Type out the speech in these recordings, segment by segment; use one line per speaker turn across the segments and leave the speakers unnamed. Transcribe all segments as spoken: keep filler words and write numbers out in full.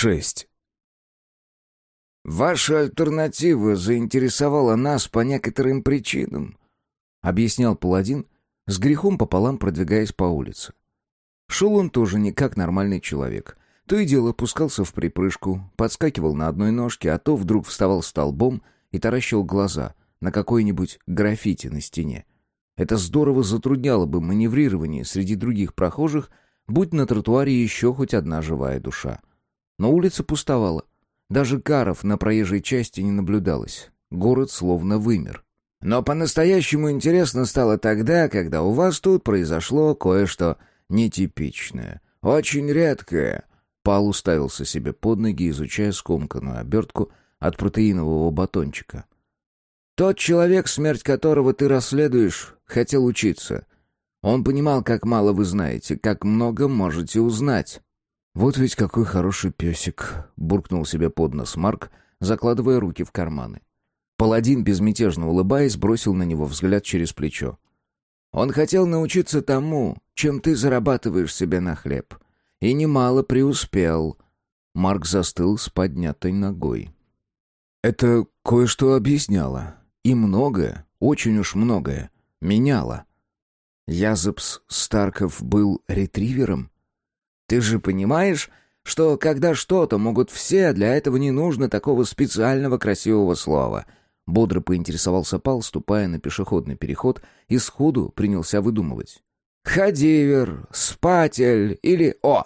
шесть. «Ваша альтернатива заинтересовала нас по некоторым причинам», — объяснял паладин, с грехом пополам продвигаясь по улице. Шел он тоже не как нормальный человек. То и дело пускался в припрыжку, подскакивал на одной ножке, а то вдруг вставал столбом и таращил глаза на какое-нибудь граффити на стене. Это здорово затрудняло бы маневрирование среди других прохожих, будь на тротуаре еще хоть одна живая душа. Но улица пустовала. Даже каров на проезжей части не наблюдалось. Город словно вымер. Но по-настоящему интересно стало тогда, когда у вас тут произошло кое-что нетипичное. Очень редкое. Пал уставился себе под ноги, изучая скомканную обертку от протеинового батончика. Тот человек, смерть которого ты расследуешь, хотел учиться. Он понимал, как мало вы знаете, как много можете узнать. «Вот ведь какой хороший песик», — буркнул себе под нос Марк, закладывая руки в карманы. Паладин, безмятежно улыбаясь, бросил на него взгляд через плечо. «Он хотел научиться тому, чем ты зарабатываешь себе на хлеб. И немало преуспел». Марк застыл с поднятой ногой. Это кое-что объясняло. И многое, очень уж многое, меняло. Язепс Старков был ретривером? Ты же понимаешь, что когда что-то могут все, для этого не нужно такого специального красивого слова. Бодро поинтересовался Пал, ступая на пешеходный переход, и сходу принялся выдумывать. Ходивер, спатель или, о,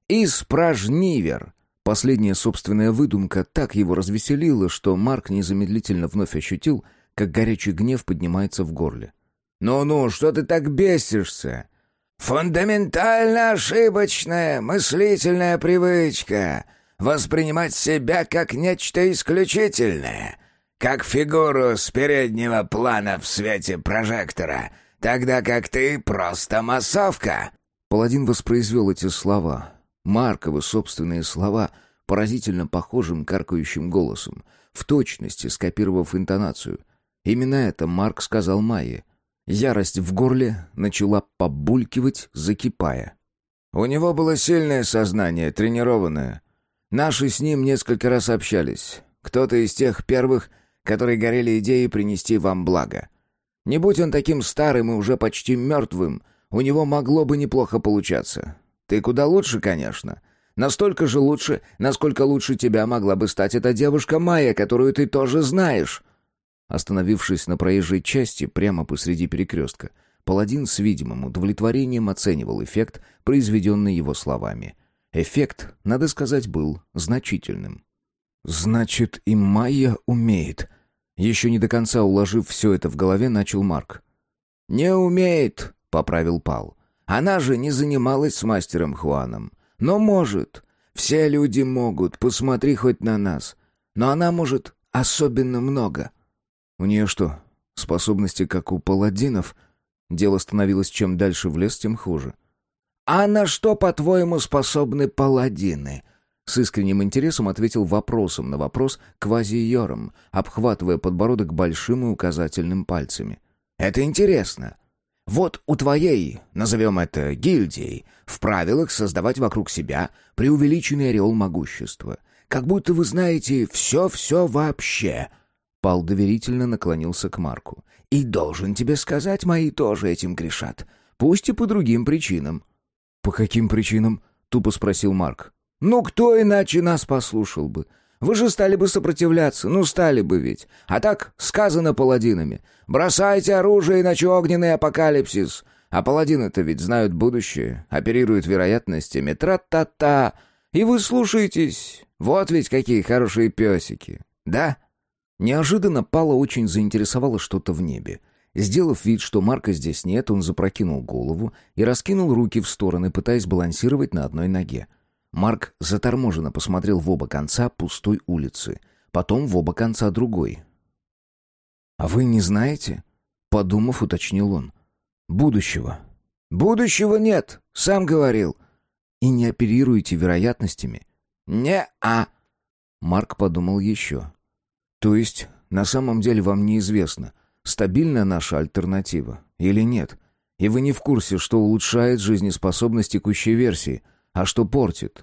испражнивер. Последняя собственная выдумка так его развеселила, что Марк незамедлительно вновь ощутил, как горячий гнев поднимается в горле. «Ну-ну, что ты так бесишься?» «Фундаментально ошибочная мыслительная привычка воспринимать себя как нечто исключительное, как фигуру с переднего плана в свете прожектора, тогда как ты просто массовка». Паладин воспроизвел эти слова, Марковы собственные слова, поразительно похожим каркающим голосом, в точности скопировав интонацию. Именно это Марк сказал Майе. Ярость в горле начала побулькивать, закипая. У него было сильное сознание, тренированное. Наши с ним несколько раз общались. Кто-то из тех первых, которые горели идеей принести вам благо. Не будь он таким старым и уже почти мертвым, у него могло бы неплохо получаться. Ты куда лучше, конечно. Настолько же лучше, насколько лучше тебя могла бы стать эта девушка Майя, которую ты тоже знаешь. Остановившись на проезжей части прямо посреди перекрестка, паладин с видимым удовлетворением оценивал эффект, произведенный его словами. Эффект, надо сказать, был значительным. «Значит, и Майя умеет». Еще не до конца уложив все это в голове, начал Марк. «Не умеет», — поправил Пал. «Она же не занималась с мастером Хуаном. Но может. Все люди могут, посмотри хоть на нас. Но она может особенно много». «У нее что, способности, как у паладинов?» Дело становилось чем дальше в лес, тем хуже. «А на что, по-твоему, способны паладины?» С искренним интересом ответил вопросом на вопрос Квази-Йором, обхватывая подбородок большим и указательным пальцами. «Это интересно. Вот у твоей, назовем это гильдией, в правилах создавать вокруг себя преувеличенный ореол могущества. Как будто вы знаете все-все вообще». Пал доверительно наклонился к Марку. «И должен тебе сказать, мои тоже этим грешат. Пусть и по другим причинам». «По каким причинам?» — тупо спросил Марк. «Ну, кто иначе нас послушал бы? Вы же стали бы сопротивляться, ну, стали бы ведь. А так сказано паладинами. Бросайте оружие, иначе огненный апокалипсис. А паладины-то ведь знают будущее, оперируют вероятностями. Тра-та-та. И вы слушаетесь. Вот ведь какие хорошие песики. Да?» Неожиданно Пала очень заинтересовало что-то в небе. Сделав вид, что Марка здесь нет, он запрокинул голову и раскинул руки в стороны, пытаясь балансировать на одной ноге. Марк заторможенно посмотрел в оба конца пустой улицы, потом в оба конца другой. «А вы не знаете?» — подумав, уточнил он. «Будущего». «Будущего нет, сам говорил». «И не оперируете вероятностями?» «Не-а». Марк подумал еще. «То есть, на самом деле вам неизвестно, стабильна наша альтернатива или нет? И вы не в курсе, что улучшает жизнеспособность текущей версии, а что портит?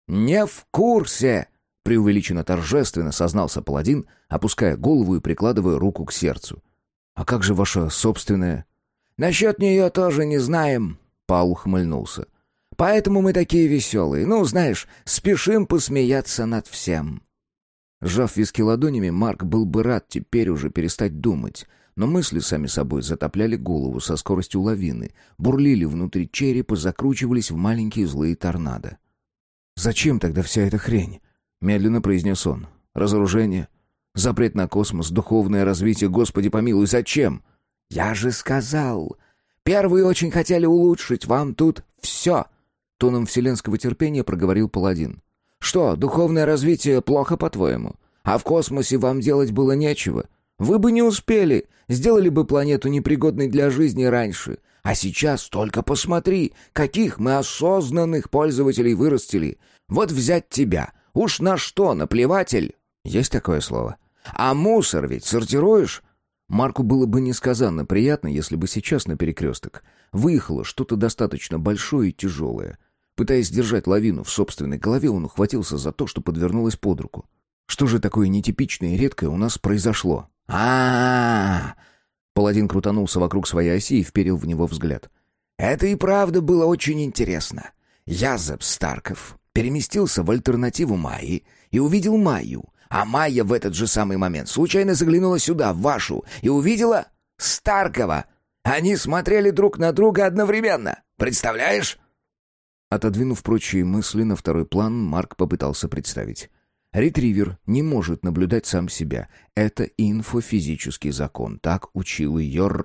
«Не в курсе!» — преувеличенно торжественно сознался паладин, опуская голову и прикладывая руку к сердцу. «А как же ваша собственная?» «Насчет нее тоже не знаем», — Пал ухмыльнулся. «Поэтому мы такие веселые. Ну, знаешь, спешим посмеяться над всем». Сжав виски ладонями, Марк был бы рад теперь уже перестать думать, но мысли сами собой затопляли голову со скоростью лавины, бурлили внутри черепа, закручивались в маленькие злые торнадо. «Зачем тогда вся эта хрень?» — медленно произнес он. «Разоружение, запрет на космос, духовное развитие, Господи помилуй, зачем?» «Я же сказал, первые очень хотели улучшить вам тут все», — тоном вселенского терпения проговорил паладин. «Что, духовное развитие плохо, по-твоему? А в космосе вам делать было нечего? Вы бы не успели, сделали бы планету непригодной для жизни раньше. А сейчас только посмотри, каких мы осознанных пользователей вырастили. Вот взять тебя, уж на что наплеватель?» «Есть такое слово?» «А мусор ведь сортируешь?» Марку было бы несказанно приятно, если бы сейчас на перекресток выехало что-то достаточно большое и тяжелое. Пытаясь держать лавину в собственной голове, он ухватился за то, что подвернулось под руку. Что же такое нетипичное и редкое у нас произошло? а, -а, -а Паладин крутанулся вокруг своей оси и вперил в него взгляд. «Это и правда было очень интересно. Язеп Старков переместился в альтернативу Майи и увидел Майю, а Майя в этот же самый момент случайно заглянула сюда, в вашу, и увидела Старкова. Они смотрели друг на друга одновременно. Представляешь?» Отодвинув прочие мысли на второй план, Марк попытался представить. Ретривер не может наблюдать сам себя. Это инфофизический закон. Так учил Йор...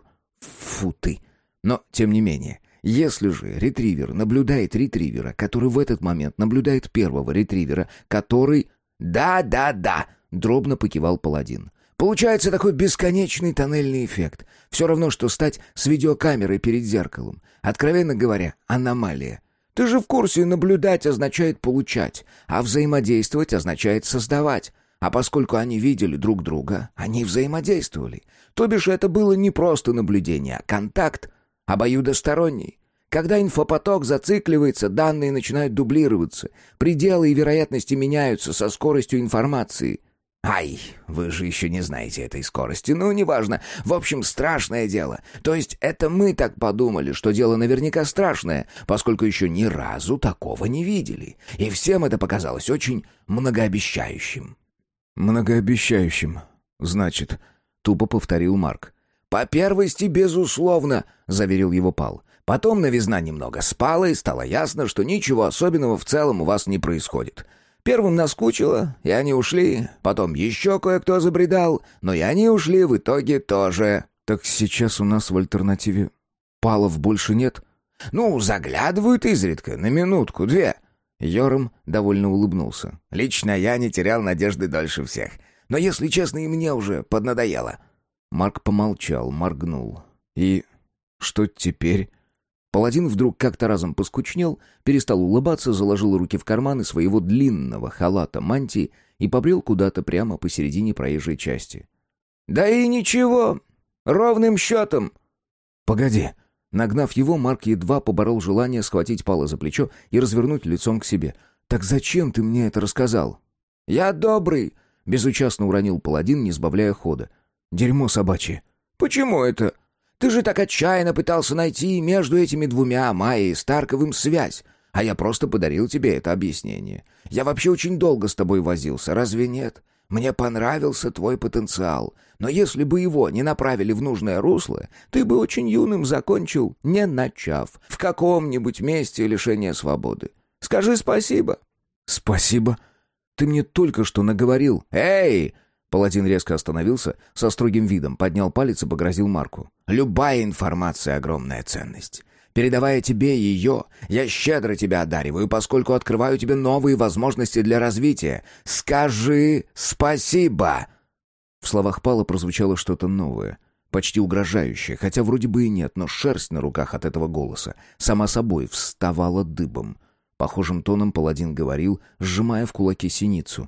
Фу ты. Но, тем не менее, если же ретривер наблюдает ретривера, который в этот момент наблюдает первого ретривера, который... «Да-да-да!» — дробно покивал паладин. «Получается такой бесконечный тоннельный эффект. Все равно, что стать с видеокамерой перед зеркалом. Откровенно говоря, аномалия. Ты же в курсе, наблюдать означает получать, а взаимодействовать означает создавать. А поскольку они видели друг друга, они взаимодействовали. То бишь это было не просто наблюдение, а контакт, обоюдосторонний. Когда инфопоток зацикливается, данные начинают дублироваться, пределы и вероятности меняются со скоростью информации. Ай, вы же еще не знаете этой скорости, ну, неважно. В общем, страшное дело. То есть это мы так подумали, что дело наверняка страшное, поскольку еще ни разу такого не видели. И всем это показалось очень многообещающим. «Многообещающим, значит», — тупо повторил Марк. «По первости, безусловно», — заверил его Пал. «Потом новизна немного спала, и стало ясно, что ничего особенного в целом у вас не происходит». Первым наскучило, и они ушли. Потом еще кое-кто забредал, но и они ушли в итоге тоже. «Так сейчас у нас в альтернативе Палов больше нет?» «Ну, заглядывают изредка, на минутку-две». Йорм довольно улыбнулся. «Лично я не терял надежды дольше всех. Но, если честно, и мне уже поднадоело». Марк помолчал, моргнул. «И что теперь?» Паладин вдруг как-то разом поскучнел, перестал улыбаться, заложил руки в карманы своего длинного халата мантии и побрел куда-то прямо посередине проезжей части. «Да и ничего, ровным счетом». «Погоди». Нагнав его, Марк едва поборол желание схватить Пала за плечо и развернуть лицом к себе. «Так зачем ты мне это рассказал?» «Я добрый», — безучастно уронил паладин, не сбавляя хода. «Дерьмо собачье». «Почему это? Ты же так отчаянно пытался найти между этими двумя, Майей и Старковым, связь, а я просто подарил тебе это объяснение. Я вообще очень долго с тобой возился, разве нет? Мне понравился твой потенциал, но если бы его не направили в нужное русло, ты бы очень юным закончил, не начав, в каком-нибудь месте лишения свободы. Скажи спасибо». «Спасибо? Ты мне только что наговорил». «Эй!» Паладин резко остановился, со строгим видом поднял палец и погрозил Марку. «Любая информация — огромная ценность. Передавая тебе ее, я щедро тебя одариваю, поскольку открываю тебе новые возможности для развития. Скажи спасибо!» В словах Пала прозвучало что-то новое, почти угрожающее, хотя вроде бы и нет, но шерсть на руках от этого голоса сама собой вставала дыбом. Похожим тоном паладин говорил, сжимая в кулаке синицу.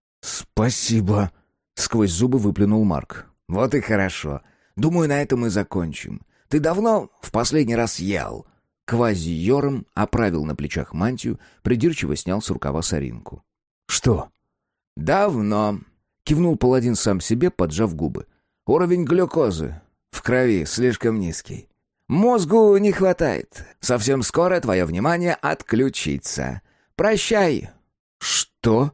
«Спасибо!» — сквозь зубы выплюнул Марк. «Вот и хорошо. Думаю, на этом мы закончим. Ты давно в последний раз ел?» квазиером, оправил на плечах мантию, придирчиво снял с рукава соринку. «Что?» «Давно», — кивнул паладин сам себе, поджав губы. «Уровень глюкозы в крови слишком низкий. Мозгу не хватает. Совсем скоро твое внимание отключится. Прощай». «Что?»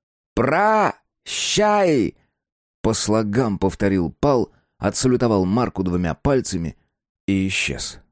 «Прощай!» По слогам повторил Пал, отсалютовал Марку двумя пальцами и исчез.